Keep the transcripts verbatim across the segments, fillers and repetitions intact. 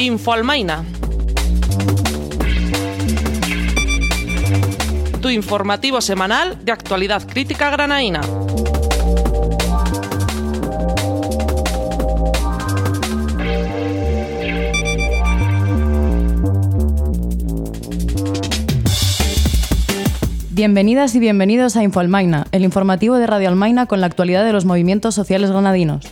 Infoalmaina. Tu informativo semanal de actualidad crítica granaína. Bienvenidas y bienvenidos a Infoalmaina, el informativo de Radio Almaina con la actualidad de los movimientos sociales granadinos.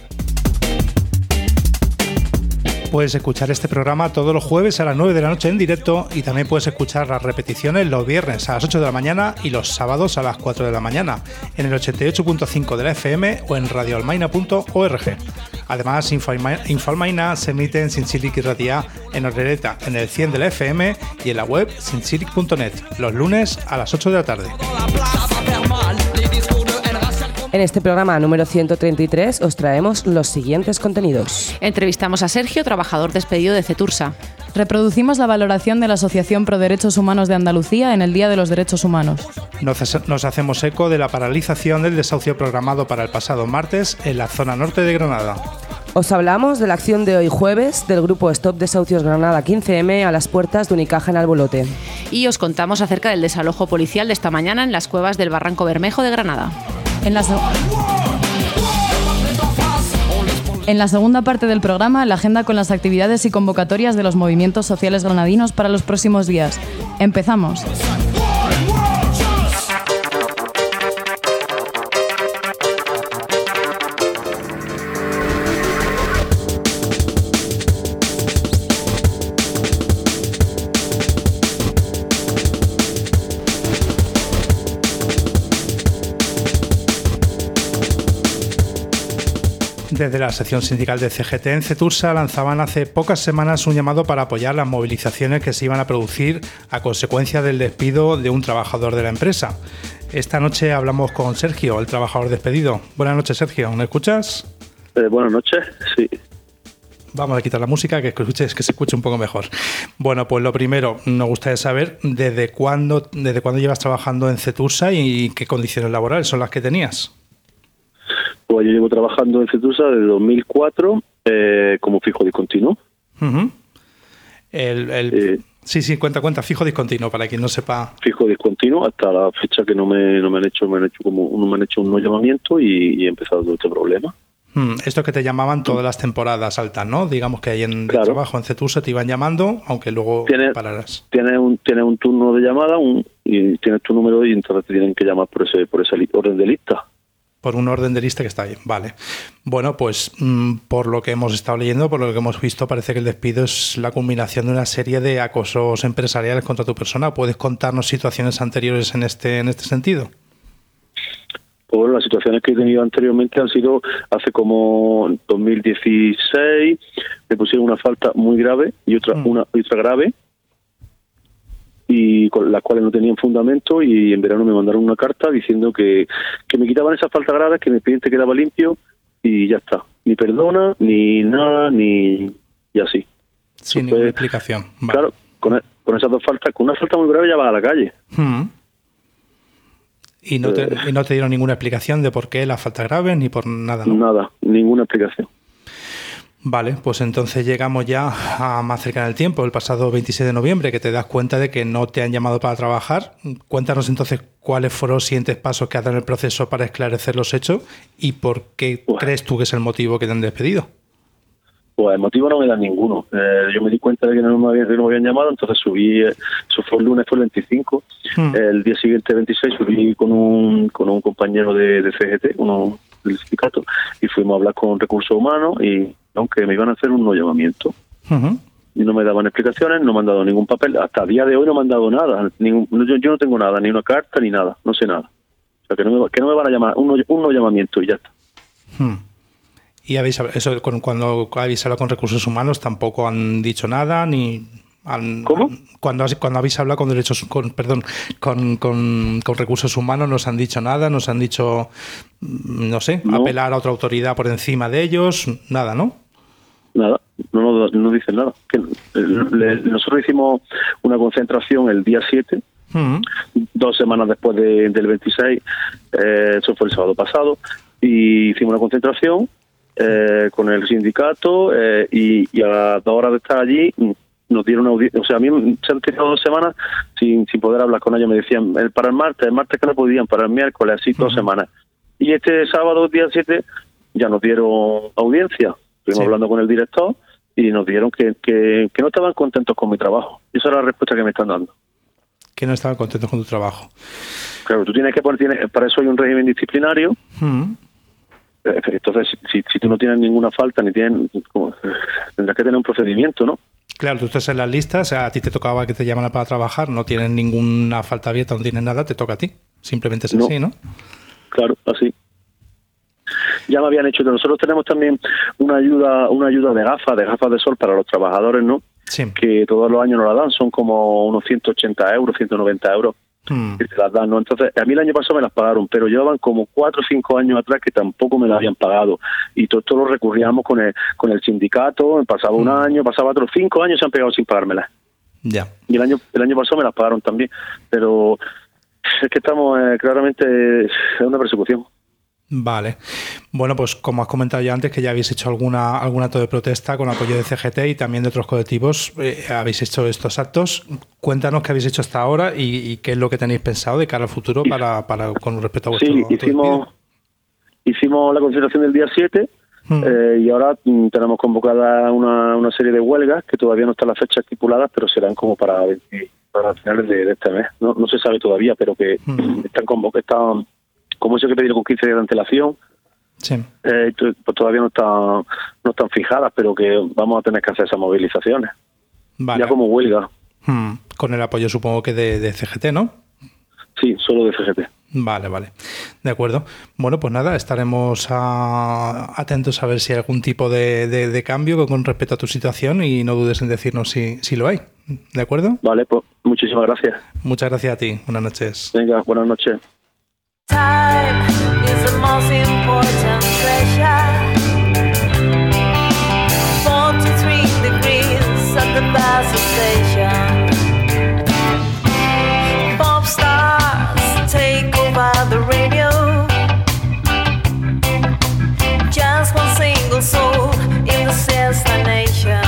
Puedes escuchar este programa todos los jueves a las nueve de la noche en directo y también puedes escuchar las repeticiones los viernes a las ocho de la mañana y los sábados a las cuatro de la mañana en el ochenta y ocho punto cinco de la F M o en radio almaina punto org. Además, Infoalmaina se emite en Sinsilic y Ratia en Orereta en el cien de la F M y en la web sinsilic punto net los lunes a las ocho de la tarde. En este programa número ciento treinta y tres os traemos los siguientes contenidos. Entrevistamos a Sergio, trabajador despedido de Cetursa. Reproducimos la valoración de la Asociación Pro Derechos Humanos de Andalucía en el Día de los Derechos Humanos. Nos, nos hacemos eco de la paralización del desahucio programado para el pasado martes en la zona norte de Granada. Os hablamos de la acción de hoy jueves del grupo Stop Desahucios Granada quince eme a las puertas de Unicaja en Albolote. Y os contamos acerca del desalojo policial de esta mañana en las cuevas del Barranco Bermejo de Granada. En la, se- en la segunda parte del programa, la agenda con las actividades y convocatorias de los movimientos sociales granadinos para los próximos días. ¡Empezamos! Desde la sección sindical de C G T en Cetursa lanzaban hace pocas semanas un llamado para apoyar las movilizaciones que se iban a producir a consecuencia del despido de un trabajador de la empresa. Esta noche hablamos con Sergio, el trabajador despedido. Buenas noches, Sergio, ¿me escuchas? Eh, buenas noches, sí. Vamos a quitar la música, que escuches, que se escuche un poco mejor. Bueno, pues lo primero, nos gustaría saber desde cuándo, desde cuándo llevas trabajando en Cetursa y qué condiciones laborales son las que tenías. Pues yo llevo trabajando en Cetursa desde dos mil cuatro eh, como fijo discontinuo. Uh-huh. El, el, eh, sí, sí, cuenta, cuenta, fijo discontinuo, para quien no sepa. Fijo discontinuo hasta la fecha que no me, no me han hecho, me han hecho como, no me han hecho un no llamamiento y, y he empezado todo este problema. Hmm, esto que te llamaban todas las temporadas altas, ¿no? Digamos que ahí en claro. el trabajo en Cetursa te iban llamando, aunque luego tienes, pararás. Tienes un, tienes un turno de llamada un, y tienes tu número y entonces te tienen que llamar por ese, por ese orden de lista. Por un orden de lista que está ahí, vale. Bueno, pues mmm, por lo que hemos estado leyendo, por lo que hemos visto, parece que el despido es la culminación de una serie de acosos empresariales contra tu persona. ¿Puedes contarnos situaciones anteriores en este en este sentido? Pues bueno, las situaciones que he tenido anteriormente han sido hace como dos mil dieciséis, me pusieron una falta muy grave y otra mm. una otra grave, y con las cuales no tenían fundamento, y en verano me mandaron una carta diciendo que, que me quitaban esas faltas graves, que mi expediente quedaba limpio y ya está. Ni perdona, ni nada, ni... y así. Sin ninguna explicación. Vale. Claro, con, con esas dos faltas, con una falta muy grave ya vas a la calle. Hmm. ¿Y no, te, eh, ¿Y no te dieron ninguna explicación de por qué las faltas graves ni por nada? ¿no? Nada, ninguna explicación. Vale, pues entonces llegamos ya a más cerca del tiempo, el pasado veintiséis de noviembre, que te das cuenta de que no te han llamado para trabajar. Cuéntanos entonces cuáles fueron los siguientes pasos que has dado en el proceso para esclarecer los hechos y por qué pues, crees tú que es el motivo que te han despedido. Pues el motivo no me da ninguno. Eh, yo me di cuenta de que no me habían, no me habían llamado, entonces subí, eso fue el lunes, fue el veinticinco, hmm. el día siguiente, veintiséis, subí con un con un compañero de, de C G T, uno del sindicato, y fuimos a hablar con Recursos Humanos, y aunque me iban a hacer un no llamamiento. Uh-huh. Y no me daban explicaciones, no me han dado ningún papel. Hasta el día de hoy no me han dado nada. Ningún, yo, yo no tengo nada, ni una carta, ni nada. No sé nada. O sea, que no me, que no me van a llamar, un no, un no llamamiento y ya está. Hmm. Y habéis, eso, cuando habéis hablado con Recursos Humanos tampoco han dicho nada, ni... Han, ¿Cómo? Cuando, cuando habéis hablado con derechos, con, perdón, con, con, con Recursos Humanos, ¿nos han dicho nada? ¿Nos han dicho, no sé, no. apelar a otra autoridad por encima de ellos? Nada, ¿no? Nada, no nos no, no dicen nada. Que, le, nosotros hicimos una concentración el día siete, uh-huh. dos semanas después de, del veintiséis, eh, eso fue el sábado pasado, y hicimos una concentración eh, con el sindicato eh, y, y a las dos horas de estar allí nos dieron una audiencia. O sea, a mí se han tirado dos semanas sin, sin poder hablar con ellos. Me decían, el, para el martes, el martes que no podían, para el miércoles, así dos uh-huh. semanas. Y este sábado, día siete, ya nos dieron audiencia. Estuvimos sí. hablando con el director y nos dijeron que, que, que no estaban contentos con mi trabajo. Y esa es la respuesta que me están dando. Que no estaban contentos con tu trabajo. Claro, tú tienes que poner, tienes, para eso hay un régimen disciplinario. Uh-huh. Entonces, si, si tú no tienes ninguna falta, ni tienes, como, tendrás que tener un procedimiento, ¿no? Claro, tú estás en las listas, o sea, a ti te tocaba que te llamaran para trabajar, no tienes ninguna falta abierta, no tienes nada, te toca a ti. Simplemente es no. así, ¿no? Claro, así. Ya me habían hecho, nosotros tenemos también una ayuda una ayuda de gafas, de gafas de sol para los trabajadores, ¿no? Sí. Que todos los años nos la dan, son como unos ciento ochenta euros, ciento noventa euros. Hmm. Que te las dan, ¿no? Entonces, a mí el año pasado me las pagaron, pero llevaban como cuatro o cinco años atrás que tampoco me las habían pagado. Y todo esto lo recurríamos con el con el sindicato, pasaba hmm. un año, pasaba otros cinco años, se han pegado sin pagármelas. Ya. Y el año el año pasado me las pagaron también, pero es que estamos eh, claramente en una persecución. Vale. Bueno, pues como has comentado ya antes, que ya habéis hecho alguna algún acto de protesta con apoyo de C G T y también de otros colectivos, eh, habéis hecho estos actos. Cuéntanos qué habéis hecho hasta ahora y, y qué es lo que tenéis pensado de cara al futuro para, para con respecto a vuestro... Sí, hicimos, hicimos la concentración del día siete hmm. eh, y ahora mm, tenemos convocada una, una serie de huelgas que todavía no están las fechas estipuladas, pero serán como para, para finales de, de este mes. No, no se sabe todavía, pero que hmm. están convocadas... Están, como eso que pedir con quince días de antelación, sí. eh, pues todavía no están, no están fijadas, pero que vamos a tener que hacer esas movilizaciones. Vale. Ya como huelga. Hmm. Con el apoyo, supongo que de, de C G T, ¿no? Sí, solo de C G T. Vale, vale. De acuerdo. Bueno, pues nada, estaremos a, atentos a ver si hay algún tipo de, de, de cambio con respecto a tu situación y no dudes en decirnos si, si lo hay. ¿De acuerdo? Vale, pues muchísimas gracias. Muchas gracias a ti. Buenas noches. Venga, buenas noches. Time is the most important treasure. forty-three degrees at the bus station. Pop stars take over the radio. Just one single soul in the siesta nation.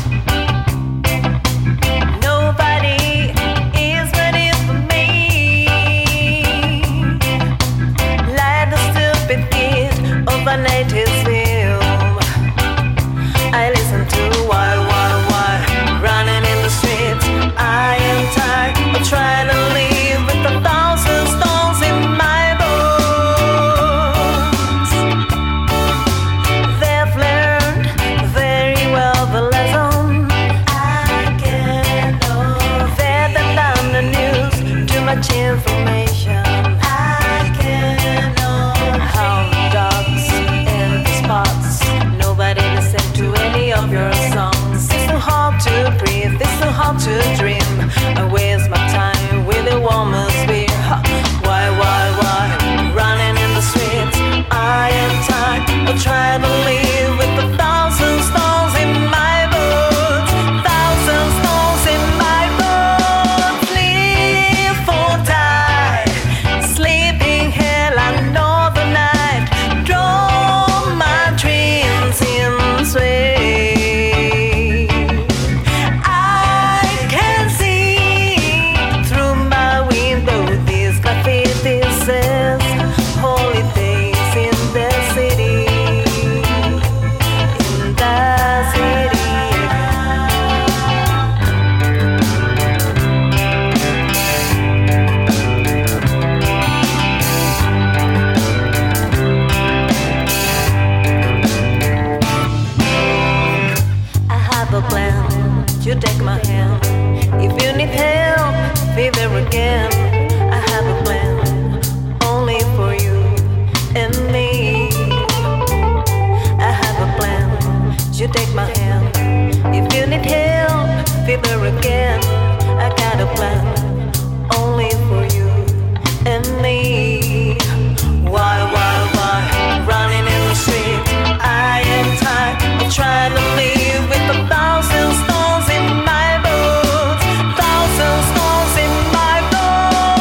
Nobody is ready for me. Like the stupid kid of a native film, I listen to Wild Wild Wild running in the streets. I am tired of trying to live with a thousand stones in my bones. They've learned very well the lesson. I can't know. They've done the news, too much information. I can't know. Hound dogs in the spots. Nobody listen to any of your songs. It's too hard to breathe, it's too hard to dream. I waste my time with a woman's beer. Why, why, why? Running in the streets. I am tired of trying to live with a thousand stones in my boots. Thousand stones in my boots. Live or die. Sleeping hell another night. Draw my dreams in sway. I can see through my window this graffiti says holidays in the city. In the city. I have a plan, you take my hand. If you need help, be there again. I have a plan, only for you and me. I have a plan, you take my hand. If you need help, be there again. I got a plan, only for you and me. Why, why, why? Running in the street. I am tired of trying to live with a thousand stones in my boots. Thousand stones in my boots.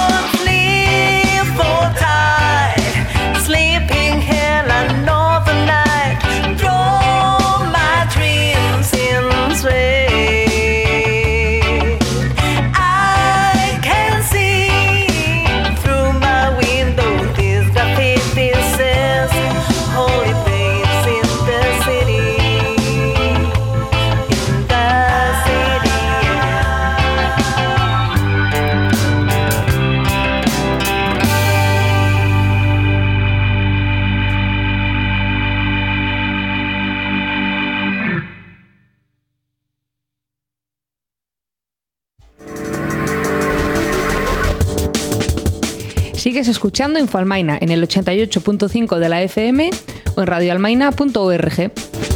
Sigues escuchando Infoalmaina en el ochenta y ocho punto cinco de la F M o en radioalmaina punto org.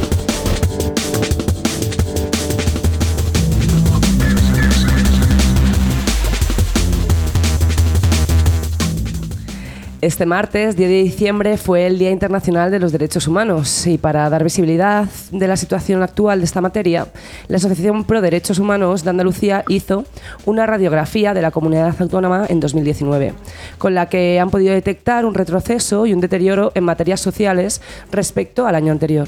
Este martes, diez de diciembre, fue el Día Internacional de los Derechos Humanos y para dar visibilidad de la situación actual de esta materia, la Asociación Pro Derechos Humanos de Andalucía hizo una radiografía de la comunidad autónoma en dos mil diecinueve, con la que han podido detectar un retroceso y un deterioro en materias sociales respecto al año anterior.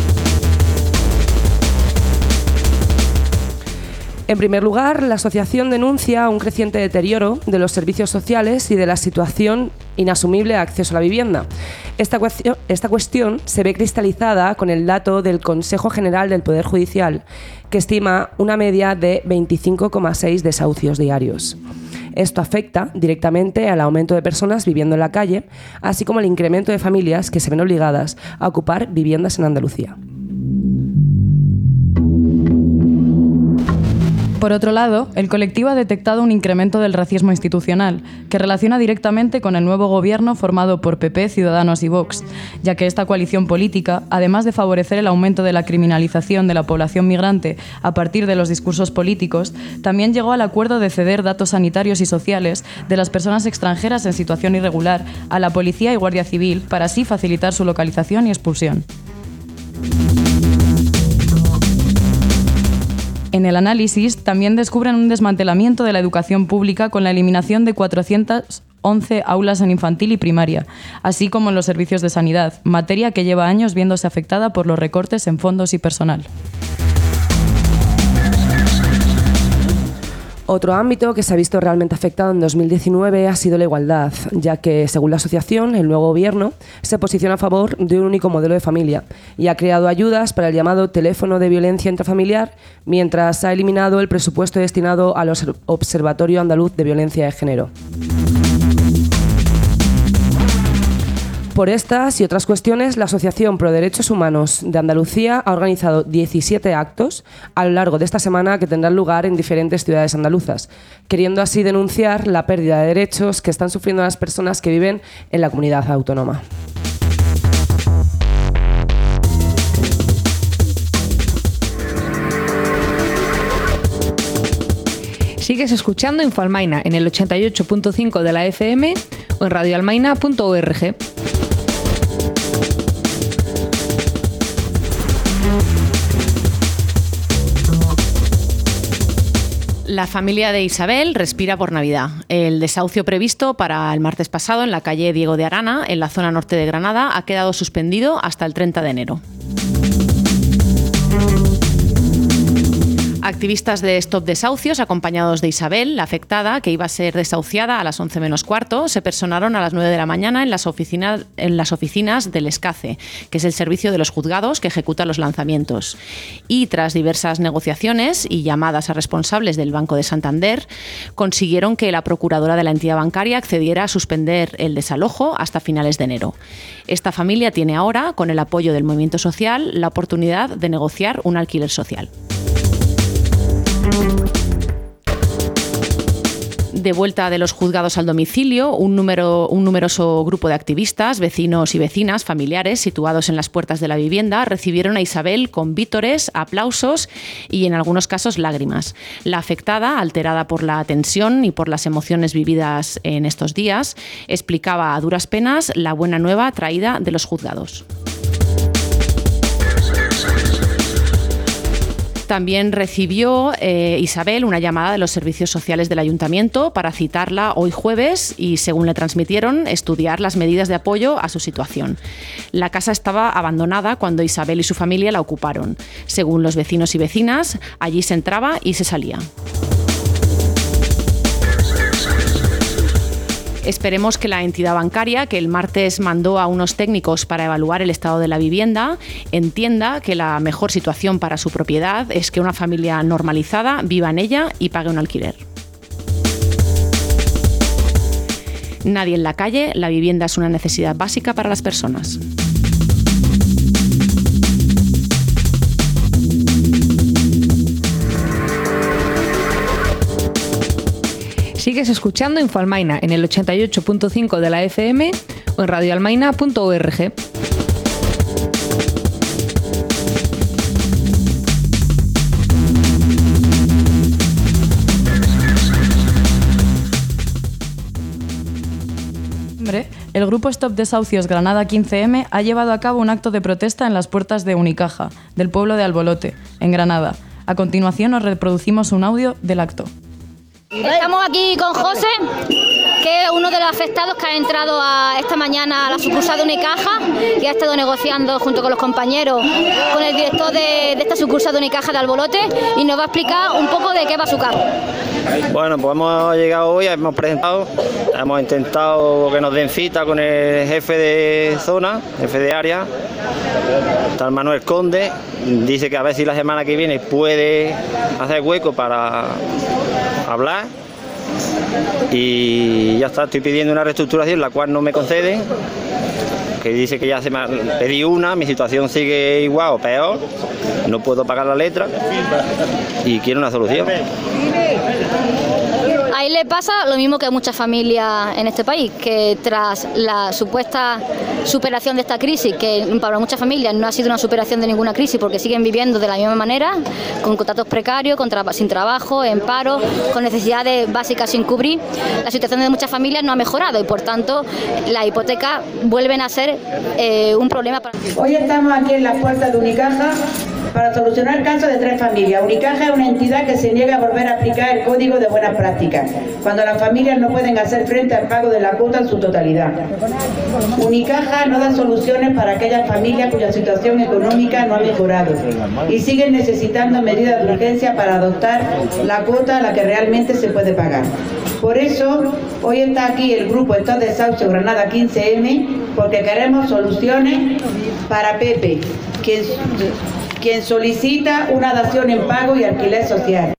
En primer lugar, la asociación denuncia un creciente deterioro de los servicios sociales y de la situación inasumible de acceso a la vivienda. Esta cuestión, esta cuestión se ve cristalizada con el dato del Consejo General del Poder Judicial, que estima una media de veinticinco coma seis desahucios diarios. Esto afecta directamente al aumento de personas viviendo en la calle, así como al incremento de familias que se ven obligadas a ocupar viviendas en Andalucía. Por otro lado, el colectivo ha detectado un incremento del racismo institucional, que relaciona directamente con el nuevo gobierno formado por P P, Ciudadanos y Vox, ya que esta coalición política, además de favorecer el aumento de la criminalización de la población migrante a partir de los discursos políticos, también llegó al acuerdo de ceder datos sanitarios y sociales de las personas extranjeras en situación irregular a la policía y guardia civil para así facilitar su localización y expulsión. En el análisis también descubren un desmantelamiento de la educación pública con la eliminación de cuatrocientas once aulas en infantil y primaria, así como en los servicios de sanidad, materia que lleva años viéndose afectada por los recortes en fondos y personal. Otro ámbito que se ha visto realmente afectado en dos mil diecinueve ha sido la igualdad, ya que, según la asociación, el nuevo gobierno se posiciona a favor de un único modelo de familia y ha creado ayudas para el llamado teléfono de violencia intrafamiliar, mientras ha eliminado el presupuesto destinado al Observatorio Andaluz de Violencia de Género. Por estas y otras cuestiones, la Asociación Pro Derechos Humanos de Andalucía ha organizado diecisiete actos a lo largo de esta semana que tendrán lugar en diferentes ciudades andaluzas, queriendo así denunciar la pérdida de derechos que están sufriendo las personas que viven en la comunidad autónoma. Sigues escuchando Infoalmaina en el ochenta y ocho punto cinco de la F M o en radioalmaina punto org. La familia de Isabel respira por Navidad. El desahucio previsto para el martes pasado en la calle Diego de Arana, en la zona norte de Granada, ha quedado suspendido hasta el treinta de enero. Activistas de Stop Desahucios, acompañados de Isabel, la afectada, que iba a ser desahuciada a las once menos cuarto, se personaron a las nueve de la mañana en las oficinas, en las oficinas del SCACE, que es el servicio de los juzgados que ejecuta los lanzamientos. Y tras diversas negociaciones y llamadas a responsables del Banco de Santander, consiguieron que la procuradora de la entidad bancaria accediera a suspender el desalojo hasta finales de enero. Esta familia tiene ahora, con el apoyo del movimiento social, la oportunidad de negociar un alquiler social. De vuelta de los juzgados al domicilio, un, número, un numeroso grupo de activistas, vecinos y vecinas, familiares situados en las puertas de la vivienda recibieron a Isabel con vítores, aplausos y en algunos casos lágrimas. La afectada, alterada por la tensión y por las emociones vividas en estos días, explicaba a duras penas la buena nueva traída de los juzgados. También recibió eh, Isabel una llamada de los servicios sociales del ayuntamiento para citarla hoy jueves y, según le transmitieron, estudiar las medidas de apoyo a su situación. La casa estaba abandonada cuando Isabel y su familia la ocuparon. Según los vecinos y vecinas, allí se entraba y se salía. Esperemos que la entidad bancaria, que el martes mandó a unos técnicos para evaluar el estado de la vivienda, entienda que la mejor situación para su propiedad es que una familia normalizada viva en ella y pague un alquiler. Nadie en la calle, la vivienda es una necesidad básica para las personas. Sigues escuchando Infoalmaina en el ochenta y ocho punto cinco de la F M o en radioalmaina punto org. El grupo Stop Desahucios Granada quince eme ha llevado a cabo un acto de protesta en las puertas de Unicaja, del pueblo de Albolote, en Granada. A continuación os reproducimos un audio del acto. Estamos aquí con José, que es uno de los afectados que ha entrado a, esta mañana a la sucursal de Unicaja y ha estado negociando junto con los compañeros con el director de, de esta sucursal de Unicaja de Albolote y nos va a explicar un poco de qué va su caso. Bueno, pues hemos llegado hoy, hemos presentado, hemos intentado que nos den cita con el jefe de zona, jefe de área, tal Manuel Conde. Dice que a ver si la semana que viene puede hacer hueco para hablar y ya está. Estoy pidiendo una reestructuración, la cual no me conceden, que dice que ya se me ha, pedí una, mi situación sigue igual o peor, no puedo pagar la letra y quiero una solución. Ahí le pasa lo mismo que a muchas familias en este país, que tras la supuesta superación de esta crisis, que para muchas familias no ha sido una superación de ninguna crisis porque siguen viviendo de la misma manera, con contratos precarios, con tra- sin trabajo, en paro, con necesidades básicas sin cubrir, la situación de muchas familias no ha mejorado y por tanto las hipotecas vuelven a ser eh, un problema para... Hoy estamos aquí en las puertas de Unicaja para solucionar el caso de tres familias. Unicaja es una entidad que se niega a volver a aplicar el Código de Buenas Prácticas, cuando las familias no pueden hacer frente al pago de la cuota en su totalidad. Unicaja no da soluciones para aquellas familias cuya situación económica no ha mejorado y siguen necesitando medidas de urgencia para adoptar la cuota a la que realmente se puede pagar. Por eso, hoy está aquí el grupo Stop Desahucios Granada quince eme, porque queremos soluciones para Pepe, quien, quien solicita una dación en pago y alquiler social.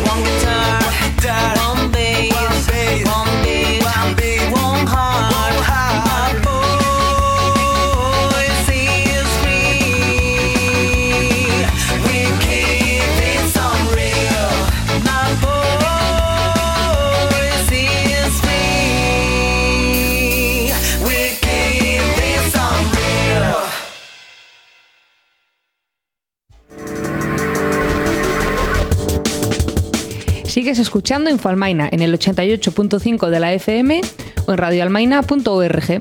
One beat, one beat, one heart. Sigues escuchando Infoalmaina en el ochenta y ocho punto cinco de la F M o en radioalmaina punto org.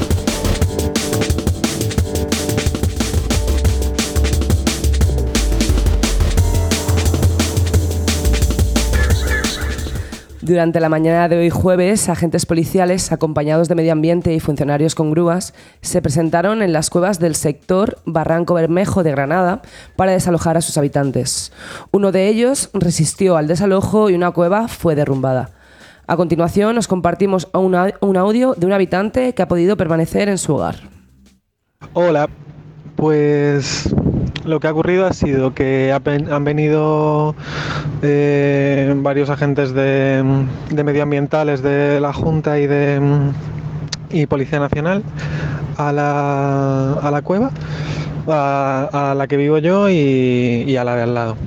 Durante la mañana de hoy jueves, agentes policiales, acompañados de medio ambiente y funcionarios con grúas, se presentaron en las cuevas del sector Barranco Bermejo de Granada para desalojar a sus habitantes. Uno de ellos resistió al desalojo y una cueva fue derrumbada. A continuación, os compartimos una, un audio de un habitante que ha podido permanecer en su hogar. Hola, pues lo que ha ocurrido ha sido que han venido eh, varios agentes de, de medioambientales de la Junta y de y Policía Nacional a la, a la cueva, a, a la que vivo yo y, y a la de al lado.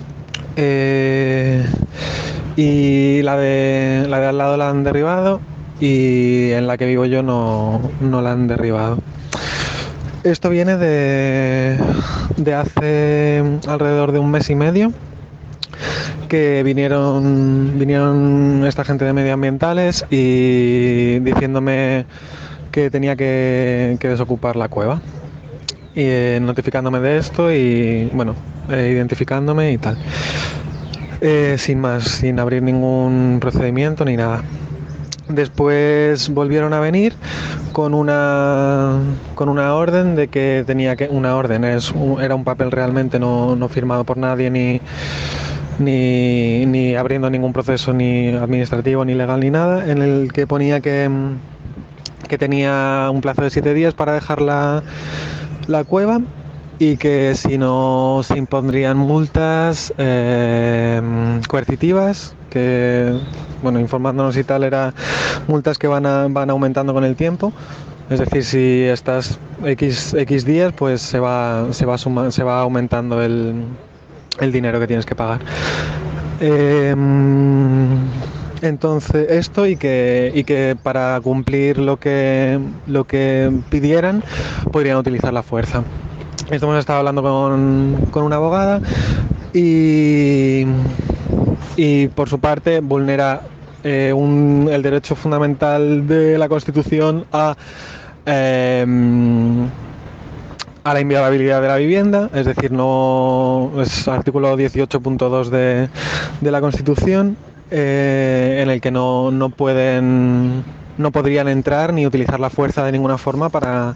Eh, y la de, la de al lado la han derribado y en la que vivo yo no, no la han derribado. Esto viene de, de hace alrededor de un mes y medio, que vinieron, vinieron esta gente de medioambientales y diciéndome que tenía que, que desocupar la cueva. Y eh, notificándome de esto y, bueno, eh, identificándome y tal. Eh, sin más, sin abrir ningún procedimiento ni nada. Después volvieron a venir con una con una orden de que tenía que una orden es un, era un papel realmente no, no firmado por nadie ni ni ni abriendo ningún proceso ni administrativo ni legal ni nada, en el que ponía que que tenía un plazo de siete días para dejar la la cueva y que si no se impondrían multas eh, coercitivas, que, bueno, informándonos y tal, era multas que van, a, van aumentando con el tiempo. Es decir, si estás X, X días, pues se va, se va, suma, se va aumentando el, el dinero que tienes que pagar. Eh, entonces, esto y que, y que para cumplir lo que, lo que pidieran, podrían utilizar la fuerza. Esto hemos estado hablando con, con una abogada y, y por su parte vulnera eh, un, el derecho fundamental de la Constitución a, eh, a la inviolabilidad de la vivienda, es decir, no es artículo dieciocho punto dos de, de la Constitución, eh, en el que no, no pueden, no podrían entrar ni utilizar la fuerza de ninguna forma para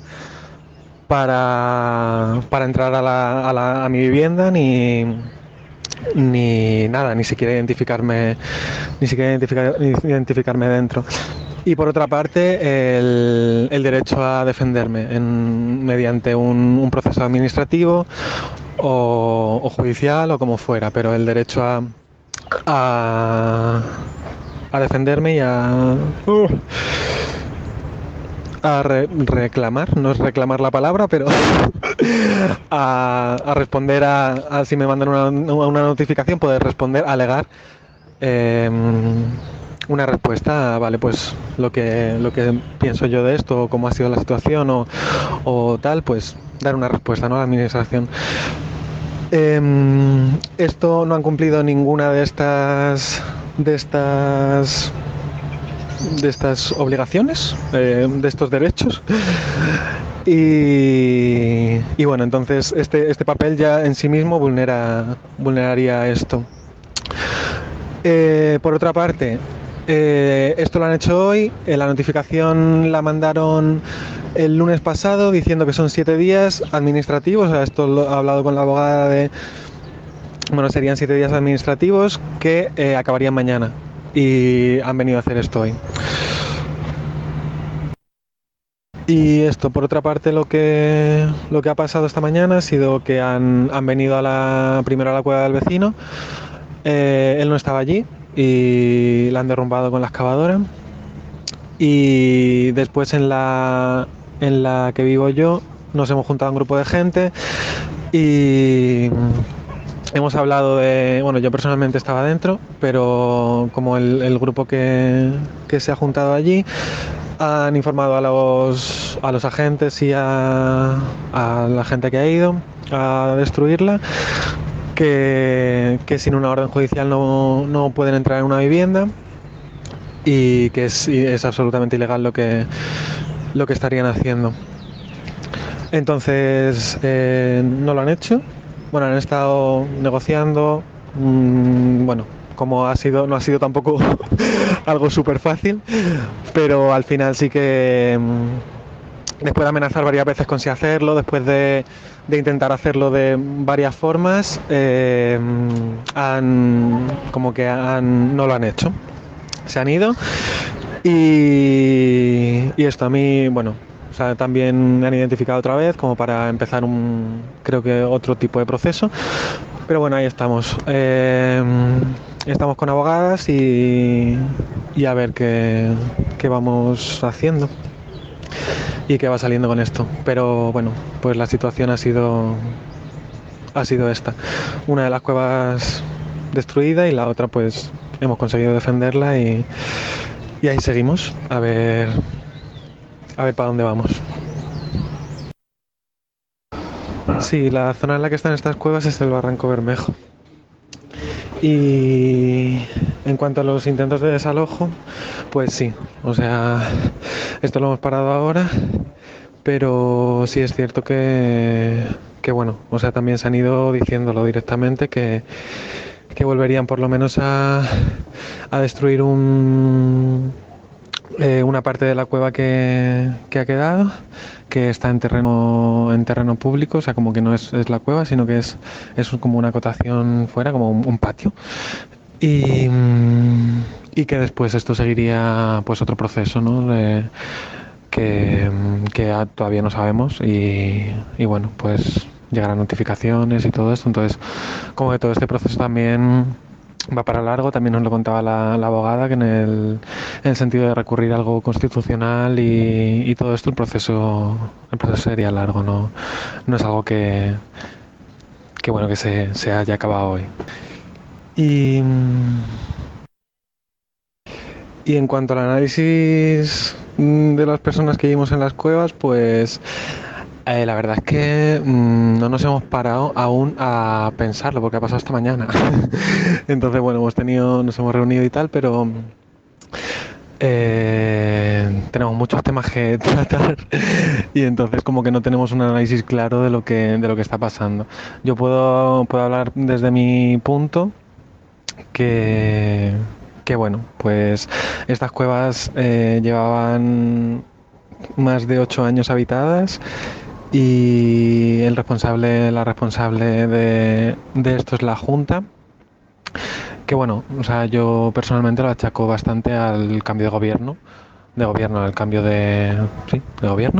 para, para entrar a, la, a, la, a mi vivienda ni, ni nada, ni siquiera identificarme ni siquiera identificar, identificarme dentro. Y por otra parte, el, el derecho a defenderme en, mediante un, un proceso administrativo o, o judicial o como fuera, pero el derecho a, a, a defenderme y a... Uh, a re reclamar, no es reclamar la palabra, pero a, a responder a, a si me mandan una, una notificación, poder responder, alegar eh, una respuesta, vale, pues lo que lo que pienso yo de esto, o cómo ha sido la situación o, o tal, pues dar una respuesta, ¿no?, a la administración. Eh, esto no han cumplido ninguna de estas de estas de estas obligaciones, eh, de estos derechos y, y bueno, entonces este, este papel ya en sí mismo vulnera, vulneraría esto. Eh, por otra parte, eh, esto lo han hecho hoy, eh, la notificación la mandaron el lunes pasado diciendo que son siete días administrativos, o sea, esto lo he hablado con la abogada de, bueno, serían siete días administrativos que eh, acabarían mañana. Y han venido a hacer esto hoy. Y esto, por otra parte, lo que lo que ha pasado esta mañana ha sido que han, han venido a la primero a la cueva del vecino. Eh, él no estaba allí y la han derrumbado con la excavadora. Y después en la en la que vivo yo nos hemos juntado un grupo de gente y hemos hablado de, bueno, yo personalmente estaba dentro, pero como el, el grupo que, que se ha juntado allí han informado a los, a los agentes y a, a la gente que ha ido a destruirla que, que sin una orden judicial no, no pueden entrar en una vivienda y que es, y es absolutamente ilegal lo que, lo que estarían haciendo. Entonces eh, no lo han hecho. Bueno, han estado negociando. Mmm, bueno, como ha sido, no ha sido tampoco algo súper fácil, pero al final sí que mmm, después de amenazar varias veces con si hacerlo, después de, de intentar hacerlo de varias formas, eh, han como que han, no lo han hecho. Se han ido y, y esto a mí, bueno, o sea, también me han identificado otra vez como para empezar un, creo que otro tipo de proceso, pero bueno, ahí estamos. Eh, estamos con abogadas y, y a ver qué, qué vamos haciendo y qué va saliendo con esto. Pero bueno, pues la situación ha sido, ha sido esta. Una de las cuevas destruida y la otra pues hemos conseguido defenderla y, y ahí seguimos a ver a ver para dónde vamos. Sí, la zona en la que están estas cuevas es el Barranco Bermejo. Y en cuanto a los intentos de desalojo, pues sí, o sea, esto lo hemos parado ahora, pero sí es cierto que, que bueno, o sea, también se han ido diciéndolo directamente que que volverían por lo menos a, a destruir un, eh, una parte de la cueva que, que ha quedado, que está en terreno en terreno público, o sea, como que no es, es la cueva, sino que es, es como una acotación fuera, como un, un patio. Y, y que después esto seguiría pues otro proceso, ¿no? De, que, que todavía no sabemos y, y bueno, pues llegarán notificaciones y todo esto, entonces como que todo este proceso también va para largo. También nos lo contaba la, la abogada, que en el, en el sentido de recurrir a algo constitucional y, y todo esto, el proceso el proceso sería largo, no, no es algo que, que bueno, que se, se haya acabado hoy. Y, y en cuanto al análisis de las personas que vivimos en las cuevas, pues Eh, la verdad es que mmm, no nos hemos parado aún a pensarlo porque ha pasado esta mañana. Entonces, bueno, hemos tenido, nos hemos reunido y tal, pero eh, tenemos muchos temas que tratar y entonces como que no tenemos un análisis claro de lo que de lo que está pasando. Yo puedo puedo hablar desde mi punto que que bueno, pues estas cuevas eh, llevaban más de ocho años habitadas. Y el responsable, la responsable de, de esto es la Junta, que bueno, o sea, yo personalmente lo achaco bastante al cambio de gobierno, de gobierno, al cambio de, sí, de gobierno.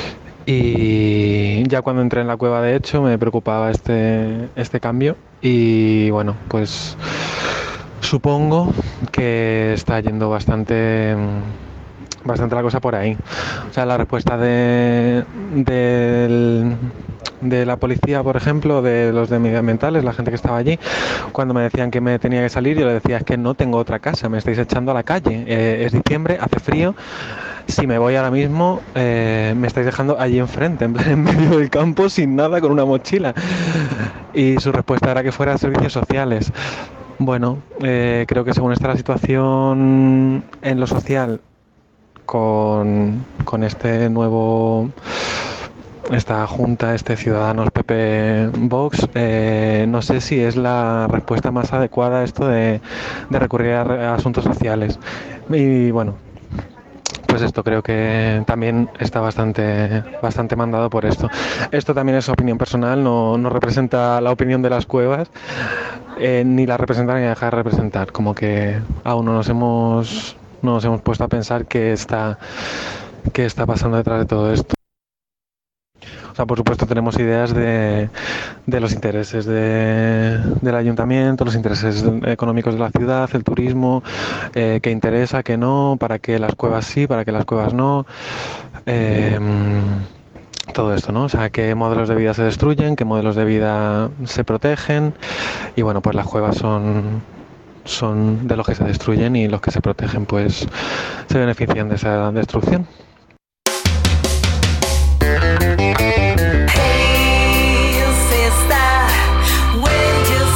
Y ya cuando entré en la cueva, de hecho, me preocupaba este, este cambio y bueno, pues supongo que está yendo bastante... bastante la cosa por ahí. O sea, la respuesta de, de, de la policía, por ejemplo, de los de medioambientales, la gente que estaba allí, cuando me decían que me tenía que salir, yo le decía, es que no tengo otra casa, me estáis echando a la calle, eh, es diciembre, hace frío, si me voy ahora mismo eh, me estáis dejando allí enfrente, en, en medio del campo, sin nada, con una mochila. Y su respuesta era que fuera a servicios sociales. Bueno, eh, creo que según está la situación en lo social, Con, con este nuevo, esta junta, este Ciudadanos P P Vox, eh, no sé si es la respuesta más adecuada a esto de, de recurrir a, a asuntos sociales. Y bueno, pues esto creo que también está bastante, bastante mandado por esto. Esto también es opinión personal, no, no representa la opinión de las cuevas, eh, ni la representa ni la deja de representar. Como que aún no nos hemos... No nos hemos puesto a pensar qué está, qué está pasando detrás de todo esto. O sea, por supuesto tenemos ideas de, de los intereses de, del ayuntamiento, los intereses económicos de la ciudad, el turismo, eh, qué interesa, qué no, para qué las cuevas sí, para qué las cuevas no. Eh, todo esto, ¿no? O sea, qué modelos de vida se destruyen, qué modelos de vida se protegen. Y bueno, pues las cuevas son... son de los que se destruyen y los que se protegen pues se benefician de esa destrucción. Hey, sister, when you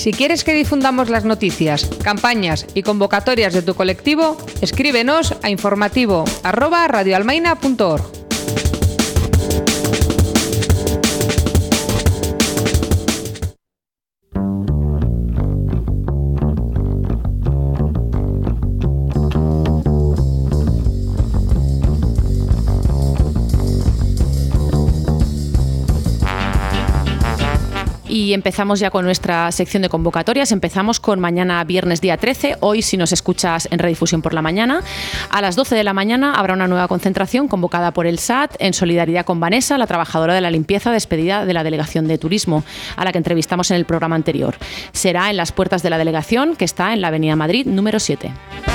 Si quieres que difundamos las noticias, campañas y convocatorias de tu colectivo, escríbenos a informativo arroba radioalmaina punto org. Y empezamos ya con nuestra sección de convocatorias. Empezamos con mañana viernes día trece. Hoy, si nos escuchas en redifusión por la mañana, a las doce de la mañana habrá una nueva concentración convocada por el S A T en solidaridad con Vanessa, la trabajadora de la limpieza despedida de la Delegación de Turismo, a la que entrevistamos en el programa anterior. Será en las puertas de la delegación, que está en la Avenida Madrid número siete.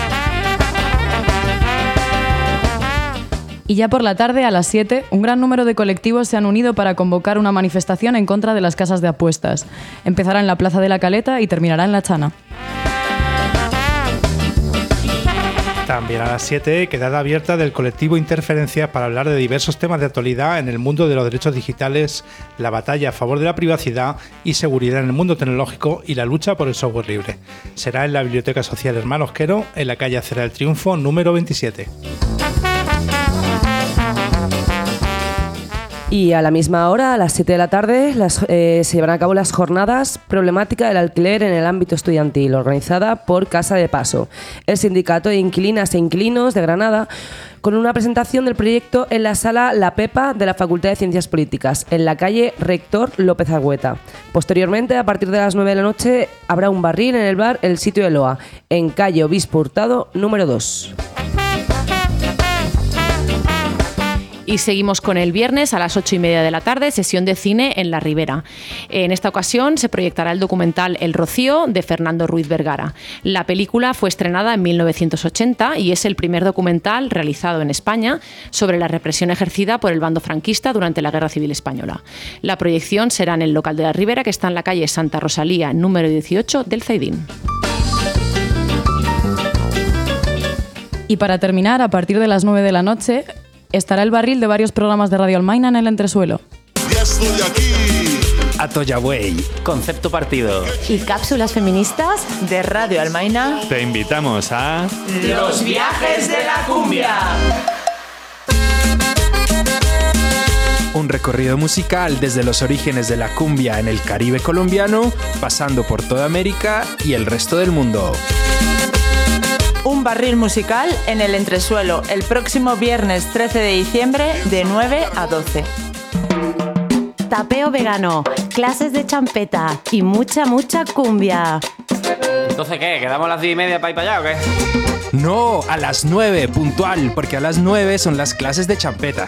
Y ya por la tarde, a las siete, un gran número de colectivos se han unido para convocar una manifestación en contra de las casas de apuestas. Empezará en la Plaza de la Caleta y terminará en La Chana. También a las siete, quedada abierta del colectivo Interferencias para hablar de diversos temas de actualidad en el mundo de los derechos digitales, la batalla a favor de la privacidad y seguridad en el mundo tecnológico y la lucha por el software libre. Será en la Biblioteca Social Hermanos Quero, en la calle Acera del Triunfo, número veintisiete. Y a la misma hora, a las siete de la tarde, las, eh, se llevarán a cabo las jornadas Problemática del alquiler en el ámbito estudiantil, organizada por Casa de Paso, el Sindicato de Inquilinas e Inquilinos de Granada, con una presentación del proyecto en la sala La Pepa de la Facultad de Ciencias Políticas, en la calle Rector López Argueta. Posteriormente, a partir de las nueve de la noche, habrá un barril en el bar El Sitio de Loa, en calle Obispo Hurtado, número dos. Y seguimos con el viernes a las ocho y media de la tarde, sesión de cine en La Ribera. En esta ocasión se proyectará el documental El Rocío, de Fernando Ruiz Vergara. La película fue estrenada en mil novecientos ochenta y es el primer documental realizado en España sobre la represión ejercida por el bando franquista durante la Guerra Civil Española. La proyección será en el local de La Ribera, que está en la calle Santa Rosalía, número dieciocho del Zaidín. Y para terminar, a partir de las nueve de la noche, estará el barril de varios programas de Radio Almaina en el entresuelo. Ya estoy aquí. Atoyabuey, Concepto Partido y cápsulas feministas de Radio Almaina. Te invitamos a Los Viajes de la Cumbia. Un recorrido musical desde los orígenes de la cumbia en el Caribe colombiano, pasando por toda América y el resto del mundo. Un barril musical en el entresuelo el próximo viernes trece de diciembre de nueve a doce. Tapeo vegano, clases de champeta y mucha, mucha cumbia. ¿Entonces qué? ¿Quedamos a las diez y media para ir para allá o qué? No, a las nueve, puntual, porque a las nueve son las clases de champeta.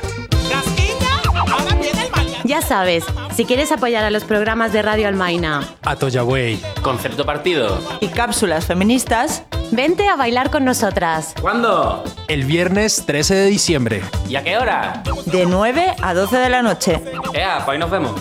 Ya sabes, si quieres apoyar a los programas de Radio Almaina, Atoyabuey, Concepto Partido y cápsulas feministas, vente a bailar con nosotras. ¿Cuándo? El viernes trece de diciembre. ¿Y a qué hora? De nueve a doce de la noche. Ea, pues ahí nos vemos.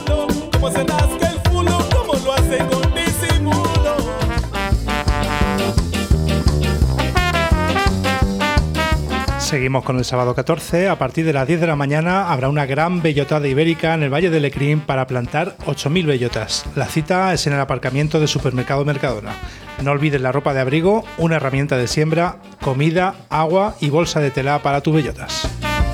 Seguimos con el sábado catorce. A partir de las diez de la mañana habrá una gran bellotada ibérica en el Valle de Lecrín para plantar ocho mil bellotas. La cita es en el aparcamiento de Supermercado Mercadona. No olvides la ropa de abrigo, una herramienta de siembra, comida, agua y bolsa de tela para tus bellotas.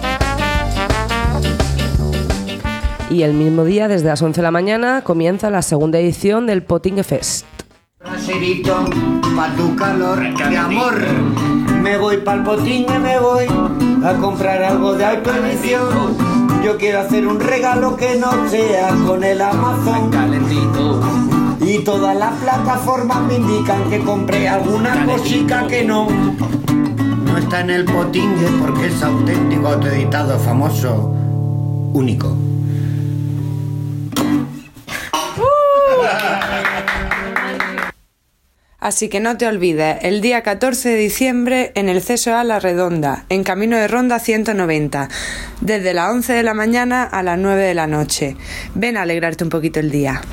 Y el mismo día, desde las once de la mañana, comienza la segunda edición del Potingue Fest. Raserito, pa' tu calor, mi amor. Me voy pa'l Potingue, me voy a comprar algo de alta edición. Yo quiero hacer un regalo que no sea con el Amazon. Calentito. Y todas las plataformas me indican que compré alguna cosita que no. No está en el Potingue porque es auténtico, autoeditado, famoso, único. Así que no te olvides, el día catorce de diciembre en el C S O A La Redonda, en Camino de Ronda ciento noventa, desde las once de la mañana a las nueve de la noche. Ven a alegrarte un poquito el día.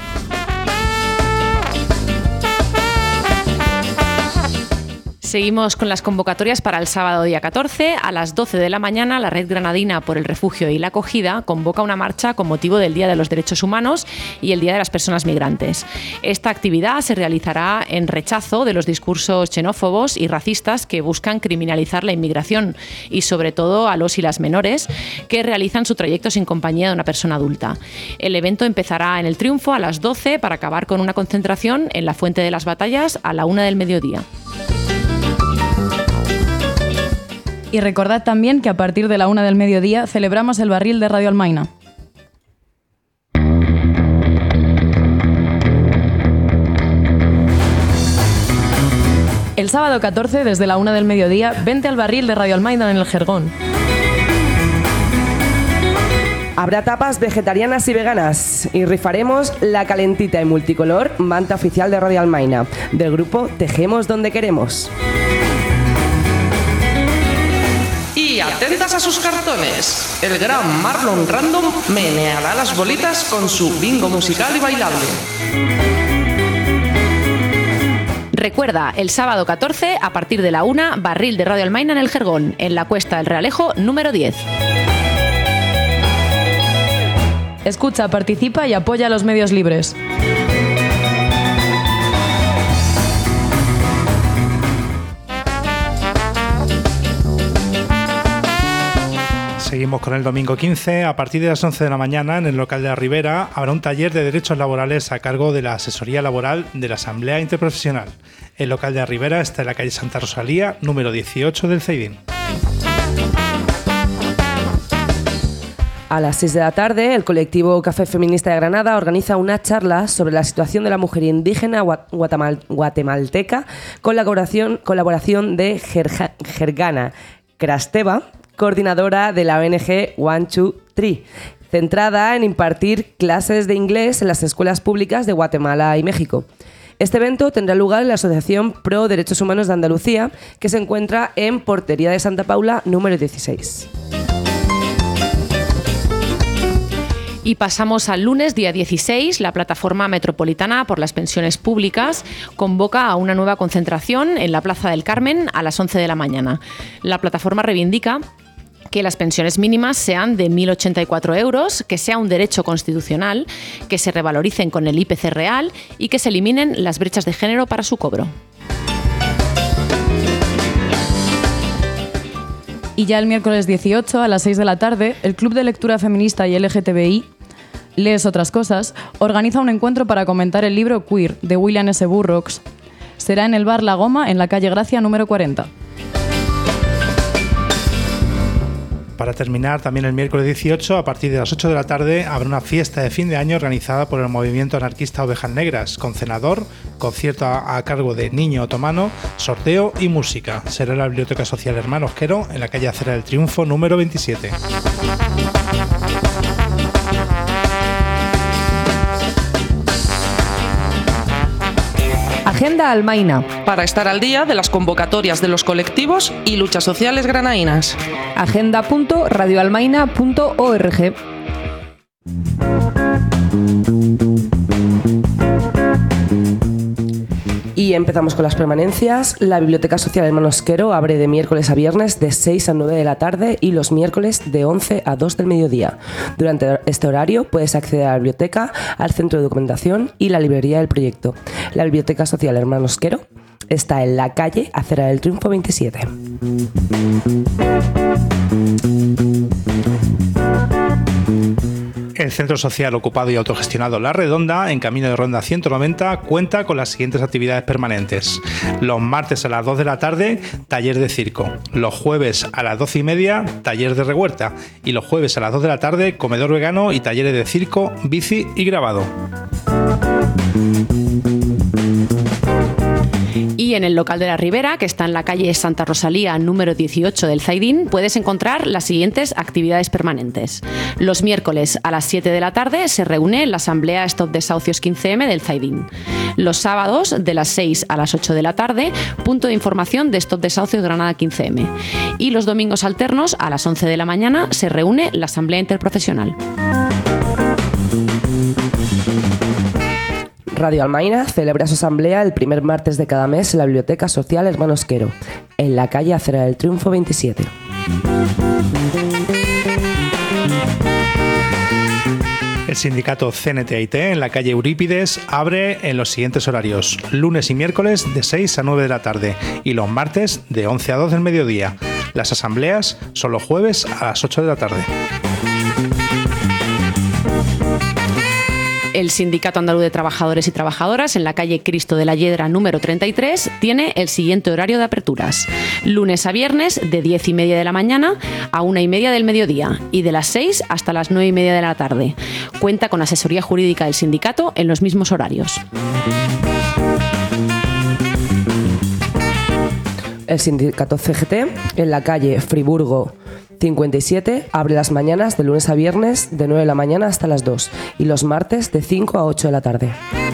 Seguimos con las convocatorias para el sábado día catorce. A las doce de la mañana, la Red Granadina por el Refugio y la Acogida convoca una marcha con motivo del Día de los Derechos Humanos y el Día de las Personas Migrantes. Esta actividad se realizará en rechazo de los discursos xenófobos y racistas que buscan criminalizar la inmigración y sobre todo a los y las menores que realizan su trayecto sin compañía de una persona adulta. El evento empezará en el Triunfo a las doce para acabar con una concentración en la Fuente de las Batallas a la una del mediodía. Y recordad también que a partir de la una del mediodía celebramos el barril de Radio Almaina. El sábado catorce, desde la una del mediodía, vente al barril de Radio Almaina en el Jergón. Habrá tapas vegetarianas y veganas y rifaremos la calentita y multicolor manta oficial de Radio Almaina, del grupo Tejemos Donde Queremos. Y atentas a sus cartones. El gran Marlon Random meneará las bolitas con su bingo musical y bailable. Recuerda, el sábado catorce, a partir de la una, barril de Radio Almaina en el Jergón, en la Cuesta del Realejo número diez. Escucha, participa y apoya a los medios libres. Seguimos con el domingo quince. A partir de las once de la mañana, en el local de la Ribera, habrá un taller de derechos laborales a cargo de la asesoría laboral de la Asamblea Interprofesional. El local de la Ribera está en la calle Santa Rosalía, número dieciocho del Zaidín. A las seis de la tarde, el colectivo Café Feminista de Granada organiza una charla sobre la situación de la mujer indígena guatemal- guatemalteca con la colaboración, colaboración de Gerja- Gergana Krasteva, coordinadora de la O N G One Two Three, centrada en impartir clases de inglés en las escuelas públicas de Guatemala y México. Este evento tendrá lugar en la Asociación Pro Derechos Humanos de Andalucía, que se encuentra en Portería de Santa Paula, número dieciséis. Y pasamos al lunes, día dieciséis. La Plataforma Metropolitana por las Pensiones Públicas convoca a una nueva concentración en la Plaza del Carmen a las once de la mañana. La plataforma reivindica que las pensiones mínimas sean de mil ochenta y cuatro euros, que sea un derecho constitucional, que se revaloricen con el I P C real y que se eliminen las brechas de género para su cobro. Y ya el miércoles dieciocho, a las seis de la tarde, el Club de Lectura Feminista y L G T B I, Lees Otras Cosas, organiza un encuentro para comentar el libro Queer, de William S. Burroughs. Será en el bar La Goma, en la calle Gracia, número cuarenta. Para terminar, también el miércoles dieciocho, a partir de las ocho de la tarde, habrá una fiesta de fin de año organizada por el movimiento anarquista Ovejas Negras, con cenador, concierto a, a cargo de Niño Otomano, sorteo y música. Será en la Biblioteca Social Hermanos Quero, en la calle Acera del Triunfo, número veintisiete. Agenda Almaina. Para estar al día de las convocatorias de los colectivos y luchas sociales granadinas. agenda punto radio almaina punto org. Y empezamos con las permanencias. La Biblioteca Social Hermanos Quero abre de miércoles a viernes de seis a nueve de la tarde y los miércoles de once a dos del mediodía. Durante este horario puedes acceder a la biblioteca, al centro de documentación y la librería del proyecto. La Biblioteca Social Hermanos Quero está en la calle Acera del Triunfo veintisiete. El Centro Social Ocupado y Autogestionado La Redonda, en camino de Ronda ciento noventa, cuenta con las siguientes actividades permanentes. Los martes a las dos de la tarde, taller de circo. Los jueves a las doce y media, taller de rehuerta. Y los jueves a las dos de la tarde, comedor vegano y talleres de circo, bici y grabado. Y en el local de la Ribera, que está en la calle Santa Rosalía, número dieciocho del Zaidín, puedes encontrar las siguientes actividades permanentes. Los miércoles a las siete de la tarde se reúne la Asamblea Stop Desahucios quince eme del Zaidín. Los sábados, de las seis a las ocho de la tarde, punto de información de Stop Desahucios Granada quince eme. Y los domingos alternos, a las once de la mañana, se reúne la Asamblea Interprofesional. Radio Almaina celebra su asamblea el primer martes de cada mes en la Biblioteca Social Hermanos Quero, en la calle Acera del Triunfo veintisiete. El sindicato C N T I T en la calle Eurípides abre en los siguientes horarios: lunes y miércoles de seis a nueve de la tarde y los martes de once a dos del mediodía. Las asambleas son los jueves a las ocho de la tarde. El Sindicato Andaluz de Trabajadores y Trabajadoras en la calle Cristo de la Hiedra número treinta y tres tiene el siguiente horario de aperturas: lunes a viernes de diez y media de la mañana a una y media del mediodía y de las seis hasta las nueve y media de la tarde. Cuenta con asesoría jurídica del sindicato en los mismos horarios. El sindicato C G T en la calle Friburgo cincuenta y siete abre las mañanas de lunes a viernes de nueve de la mañana hasta las dos y los martes de cinco a ocho de la tarde.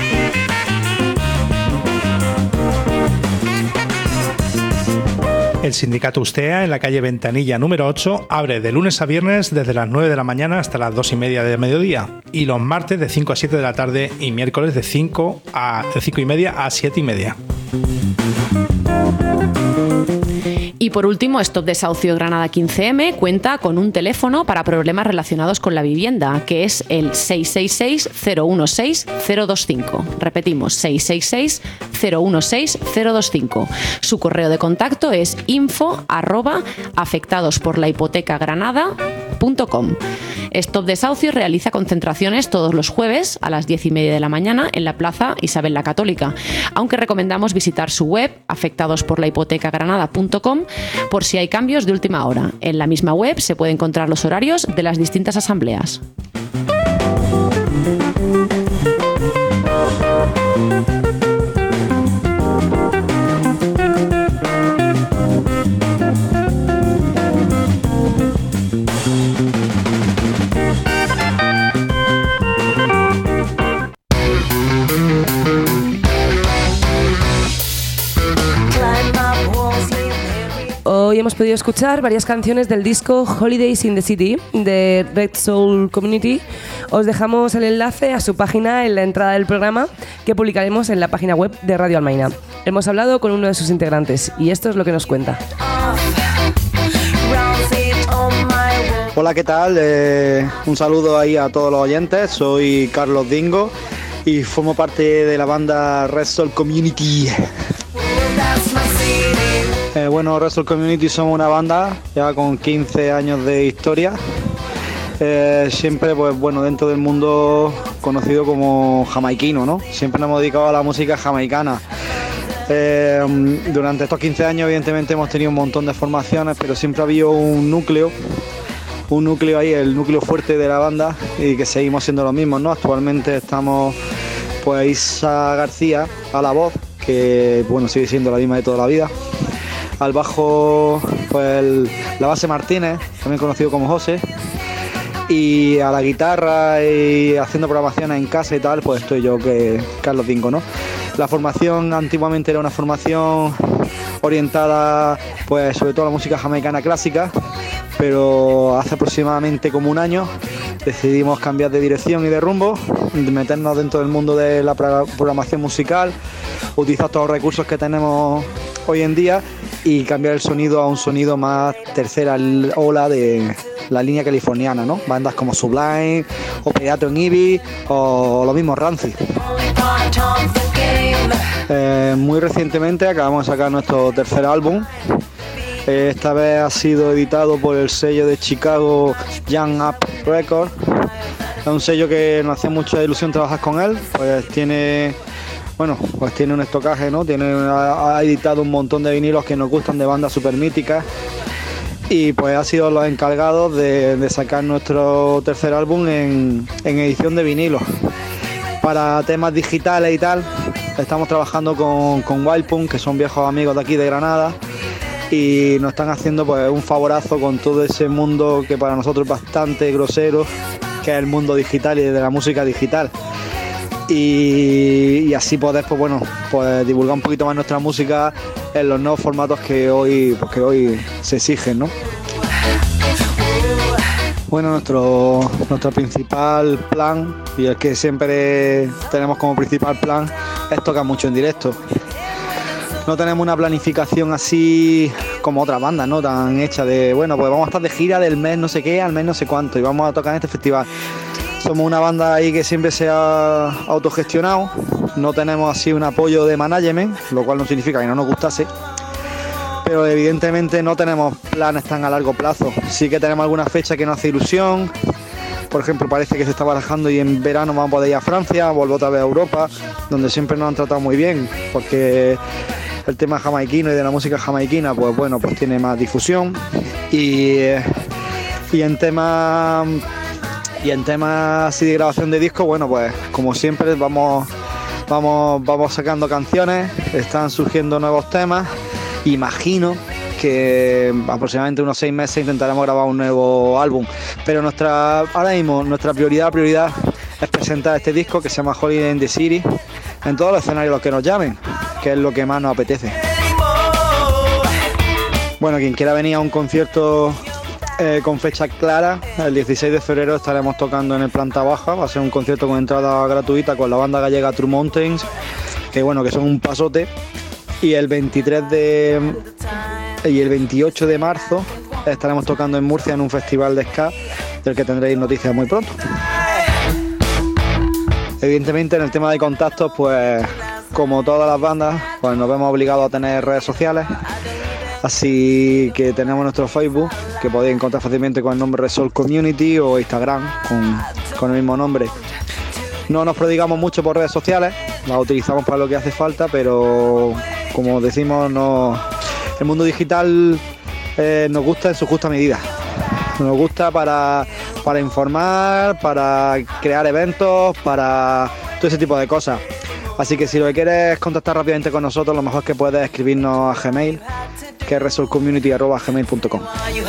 El sindicato Ustea en la calle Ventanilla número ocho abre de lunes a viernes desde las nueve de la mañana hasta las dos y media del mediodía y los martes de cinco a siete de la tarde y miércoles de cinco a de cinco y media a siete y media. Y por último, Stop Desahucio Granada quince eme cuenta con un teléfono para problemas relacionados con la vivienda, que es el seis seis seis, cero uno seis, cero dos cinco. Repetimos, seis seis seis, cero uno seis, cero dos cinco. Su correo de contacto es info arroba afectados por la hipoteca granada punto com. Stop Desahucio realiza concentraciones todos los jueves a las diez y media de la mañana en la Plaza Isabel la Católica, aunque recomendamos visitar su web afectados por la hipoteca granada punto com por si hay cambios de última hora. En la misma web se pueden encontrar los horarios de las distintas asambleas. Hoy hemos podido escuchar varias canciones del disco Holidays in the City de Red Soul Community. Os dejamos el enlace a su página en la entrada del programa que publicaremos en la página web de Radio Almaina. Hemos hablado con uno de sus integrantes y esto es lo que nos cuenta. Hola, ¿qué tal? Eh, un saludo ahí a todos los oyentes. Soy Carlos Dingo y formo parte de la banda Red Soul Community. Eh, bueno, Red Soul Community somos una banda ya con quince años de historia. Eh, siempre, pues bueno, dentro del mundo conocido como jamaiquino, ¿no? Siempre nos hemos dedicado a la música jamaicana. Eh, durante estos quince años, evidentemente, hemos tenido un montón de formaciones, pero siempre ha habido un núcleo, un núcleo ahí, el núcleo fuerte de la banda, y que seguimos siendo los mismos, ¿no? Actualmente estamos, pues, Isa García a la voz, que, bueno, sigue siendo la misma de toda la vida. Al bajo, pues el, la base Martínez, también conocido como José, y a la guitarra y haciendo programaciones en casa y tal, pues estoy yo, que Carlos Dingo, ¿no? La formación antiguamente era una formación orientada, pues sobre todo a la música jamaicana clásica, pero hace aproximadamente como un año decidimos cambiar de dirección y de rumbo, meternos dentro del mundo de la programación musical, utilizar todos los recursos que tenemos hoy en día y cambiar el sonido a un sonido más tercera ola de la línea californiana, ¿no? Bandas como Sublime o Pediatro en Ivy o lo mismo Rancid. Eh, muy recientemente acabamos de sacar nuestro tercer álbum. Eh, esta vez ha sido editado por el sello de Chicago Young Up Records. Es un sello que nos hacía mucha ilusión trabajar con él, pues tiene... Bueno, pues tiene un estocaje, ¿no? Tiene, ha, ha editado un montón de vinilos que nos gustan de bandas súper míticas y pues ha sido los encargados de, de sacar nuestro tercer álbum en, en edición de vinilos. Para temas digitales y tal, estamos trabajando con, con Wild Punk, que son viejos amigos de aquí de Granada, y nos están haciendo pues un favorazo con todo ese mundo que para nosotros es bastante grosero, que es el mundo digital y de la música digital. Y, y así poder, pues bueno, pues divulgar un poquito más nuestra música en los nuevos formatos que hoy, pues que hoy se exigen, ¿no? Bueno, nuestro, nuestro principal plan, y el que siempre tenemos como principal plan, es tocar mucho en directo. No tenemos una planificación así como otras bandas, ¿no? Tan hecha de, bueno, pues vamos a estar de gira del mes no sé qué al mes no sé cuánto y vamos a tocar en este festival. Somos una banda ahí que siempre se ha autogestionado, no tenemos así un apoyo de management, lo cual no significa que no nos gustase, pero evidentemente no tenemos planes tan a largo plazo. Sí que tenemos alguna fecha que nos hace ilusión. Por ejemplo, parece que se está barajando y en verano vamos a poder ir a Francia, volver otra vez a Europa, donde siempre nos han tratado muy bien, porque el tema jamaiquino y de la música jamaiquina, pues bueno, pues tiene más difusión. Y, y en temas y en temas así de grabación de discos, bueno, pues como siempre vamos, vamos, vamos sacando canciones, están surgiendo nuevos temas. Imagino que aproximadamente unos seis meses intentaremos grabar un nuevo álbum, pero nuestra ahora mismo nuestra prioridad prioridad es presentar este disco que se llama Holiday in the City en todos los escenarios los que nos llamen, que es lo que más nos apetece. Bueno, quien quiera venir a un concierto eh, con fecha clara, el dieciséis de febrero estaremos tocando en el Planta Baja. Va a ser un concierto con entrada gratuita con la banda gallega True Mountains, que bueno, que son un pasote. Y el veintitrés de y el veintiocho de marzo estaremos tocando en Murcia en un festival de ska del que tendréis noticias muy pronto. Evidentemente en el tema de contactos, pues como todas las bandas, pues nos vemos obligados a tener redes sociales, así que tenemos nuestro Facebook, que podéis encontrar fácilmente con el nombre Resol Community, o Instagram con, con el mismo nombre. No nos prodigamos mucho por redes sociales, las utilizamos para lo que hace falta, pero como decimos, no, el mundo digital eh, nos gusta en su justa medida. Nos gusta para, para informar, para crear eventos, para todo ese tipo de cosas. Así que si lo que quieres es contactar rápidamente con nosotros, lo mejor es que puedes escribirnos a Gmail, que es resolcommunity arroba gmail punto com.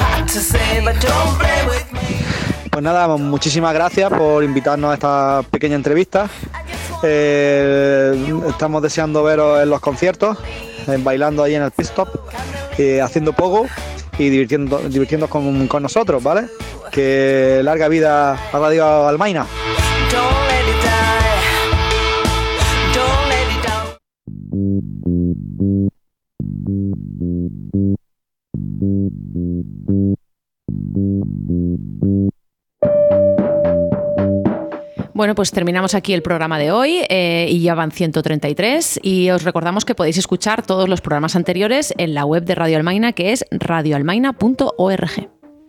Pues nada, muchísimas gracias por invitarnos a esta pequeña entrevista. Eh, estamos deseando veros en los conciertos, eh, bailando ahí en el pit stop, eh, haciendo pogo y divirtiendo, divirtiéndonos con, con nosotros, ¿vale? Que larga vida a Radio Almaina. Bueno, pues terminamos aquí el programa de hoy eh, y ya van ciento treinta y tres, y os recordamos que podéis escuchar todos los programas anteriores en la web de Radio Almaina, que es radio almaina punto org.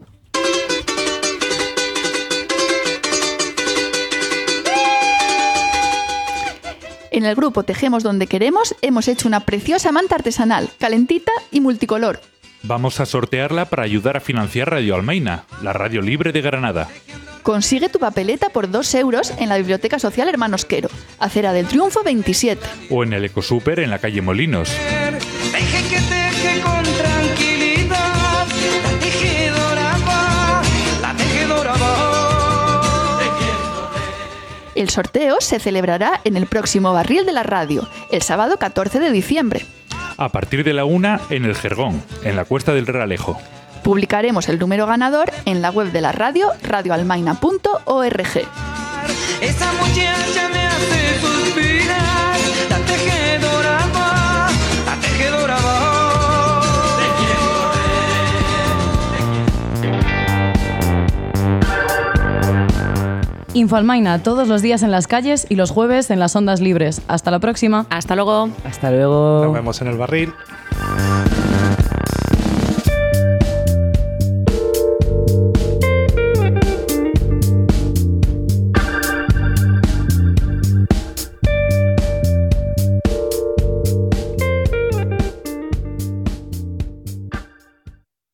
En el grupo Tejemos Donde Queremos hemos hecho una preciosa manta artesanal, calentita y multicolor. Vamos a sortearla para ayudar a financiar Radio Almaina, la radio libre de Granada. Consigue tu papeleta por dos euros en la Biblioteca Social Hermanos Quero, Acera del Triunfo veintisiete. O en el Ecosúper en la calle Molinos. Deje que teje con tranquilidad, la tejedora va, la tejedora va. El sorteo se celebrará en el próximo Barril de la Radio, el sábado catorce de diciembre. A partir de la una en el Jergón, en la Cuesta del Realejo. Publicaremos el número ganador en la web de la radio, radio almaina punto org. Esa muchacha me hace suspirar, la tejedora va, la tejedora va. Infalmaina, todos los días en las calles y los jueves en las ondas libres. Hasta la próxima. Hasta luego. Hasta luego. Nos vemos en el barril.